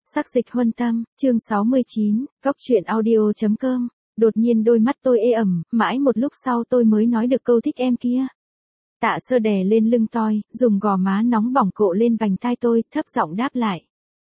Sắc dịch huân tâm, chương 69, góc truyện audio.com. Đột nhiên đôi mắt tôi ê ẩm, mãi một lúc sau tôi mới nói được câu thích em kia. Tạ Sơ đè lên lưng tôi, dùng gò má nóng bỏng cộ lên vành tai tôi, thấp giọng đáp lại.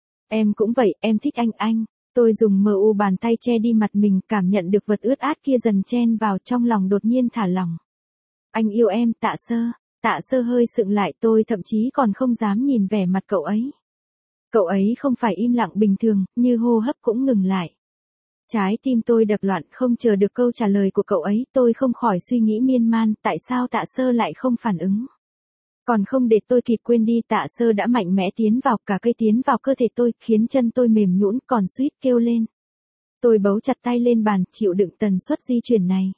Em cũng vậy, em thích anh. Tôi dùng mu bàn tay che đi mặt mình, cảm nhận được vật ướt át kia dần chen vào, trong lòng đột nhiên thả lỏng. Anh yêu em, Tạ Sơ. Tạ Sơ hơi sượng lại, tôi thậm chí còn không dám nhìn vẻ mặt cậu ấy. Cậu ấy không phải im lặng bình thường, như hô hấp cũng ngừng lại. Trái tim tôi đập loạn, không chờ được câu trả lời của cậu ấy, tôi không khỏi suy nghĩ miên man, tại sao Tạ Sơ lại không phản ứng. Còn không để tôi kịp quên đi, Tạ Sơ đã mạnh mẽ tiến vào, cả cây tiến vào cơ thể tôi, khiến chân tôi mềm nhũn, còn suýt kêu lên. Tôi bấu chặt tay lên bàn, chịu đựng tần suất di chuyển này.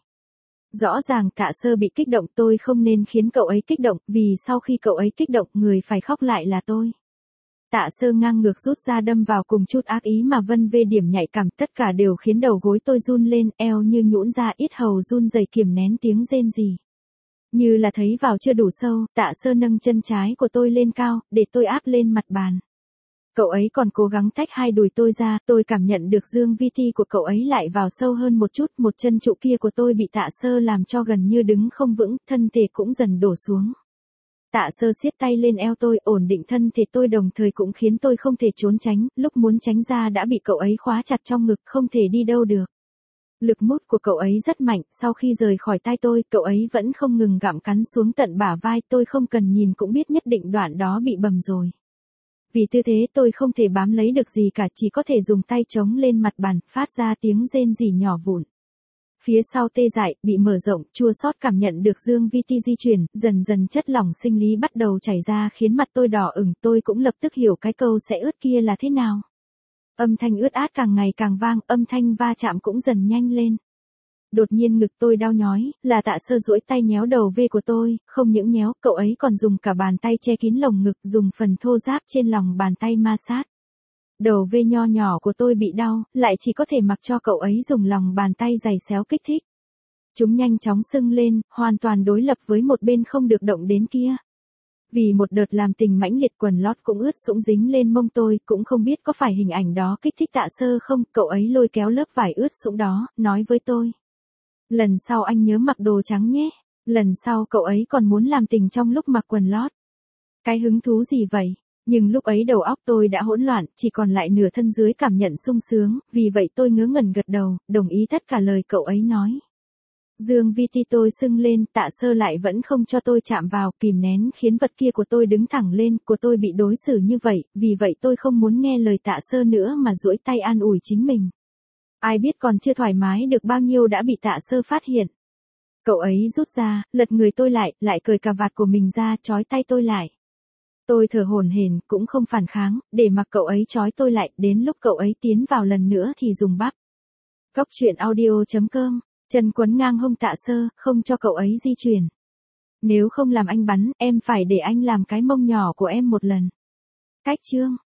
Rõ ràng Tạ Sơ bị kích động, tôi không nên khiến cậu ấy kích động, vì sau khi cậu ấy kích động, người phải khóc lại là tôi. Tạ Sơ ngang ngược rút ra đâm vào, cùng chút ác ý mà vân vê điểm nhạy cảm, tất cả đều khiến đầu gối tôi run lên, eo như nhũn ra, yết hầu run rẩy kiềm nén tiếng rên rỉ. Như là thấy vào chưa đủ sâu, Tạ Sơ nâng chân trái của tôi lên cao, để tôi áp lên mặt bàn. Cậu ấy còn cố gắng tách hai đùi tôi ra, tôi cảm nhận được dương vi ti của cậu ấy lại vào sâu hơn một chút, một chân trụ kia của tôi bị Tạ Sơ làm cho gần như đứng không vững, thân thể cũng dần đổ xuống. Tạ Sơ siết tay lên eo tôi, ổn định thân thể tôi, đồng thời cũng khiến tôi không thể trốn tránh, lúc muốn tránh ra đã bị cậu ấy khóa chặt trong ngực, không thể đi đâu được. Lực mút của cậu ấy rất mạnh, sau khi rời khỏi tay tôi, cậu ấy vẫn không ngừng gặm cắn xuống tận bả vai, tôi không cần nhìn cũng biết nhất định đoạn đó bị bầm rồi. Vì tư thế tôi không thể bám lấy được gì cả, chỉ có thể dùng tay chống lên mặt bàn, phát ra tiếng rên rỉ nhỏ vụn. Phía sau tê dại, bị mở rộng, chua xót, cảm nhận được dương vi ti di chuyển, dần dần chất lỏng sinh lý bắt đầu chảy ra khiến mặt tôi đỏ ửng, tôi cũng lập tức hiểu cái câu sẽ ướt kia là thế nào. Âm thanh ướt át càng ngày càng vang, âm thanh va chạm cũng dần nhanh lên. Đột nhiên ngực tôi đau nhói, là Tạ Sơ duỗi tay nhéo đầu vê của tôi, không những nhéo, cậu ấy còn dùng cả bàn tay che kín lồng ngực, dùng phần thô ráp trên lòng bàn tay ma sát. Đầu vê nho nhỏ của tôi bị đau, lại chỉ có thể mặc cho cậu ấy dùng lòng bàn tay giày xéo kích thích. Chúng nhanh chóng sưng lên, hoàn toàn đối lập với một bên không được động đến kia. Vì một đợt làm tình mãnh liệt, quần lót cũng ướt sũng dính lên mông tôi, cũng không biết có phải hình ảnh đó kích thích Tạ Sơ không, cậu ấy lôi kéo lớp vải ướt sũng đó, nói với tôi. Lần sau anh nhớ mặc đồ trắng nhé, lần sau cậu ấy còn muốn làm tình trong lúc mặc quần lót. Cái hứng thú gì vậy? Nhưng lúc ấy đầu óc tôi đã hỗn loạn, chỉ còn lại nửa thân dưới cảm nhận sung sướng, vì vậy tôi ngớ ngẩn gật đầu, đồng ý tất cả lời cậu ấy nói. Dương vi ti tôi sưng lên, Tạ Sơ lại vẫn không cho tôi chạm vào, kìm nén khiến vật kia của tôi đứng thẳng lên, của tôi bị đối xử như vậy, vì vậy tôi không muốn nghe lời Tạ Sơ nữa mà duỗi tay an ủi chính mình. Ai biết còn chưa thoải mái được bao nhiêu đã bị Tạ Sơ phát hiện. Cậu ấy rút ra, lật người tôi lại cởi cà vạt của mình ra, trói tay tôi lại. Tôi thở hổn hển, cũng không phản kháng, để mặc cậu ấy trói tôi lại, đến lúc cậu ấy tiến vào lần nữa thì dùng bắp. Góc truyện audio.com, chân quấn ngang hông Tạ Sơ, không cho cậu ấy di chuyển. Nếu không làm anh bắn, em phải để anh làm cái mông nhỏ của em một lần. Cách chương.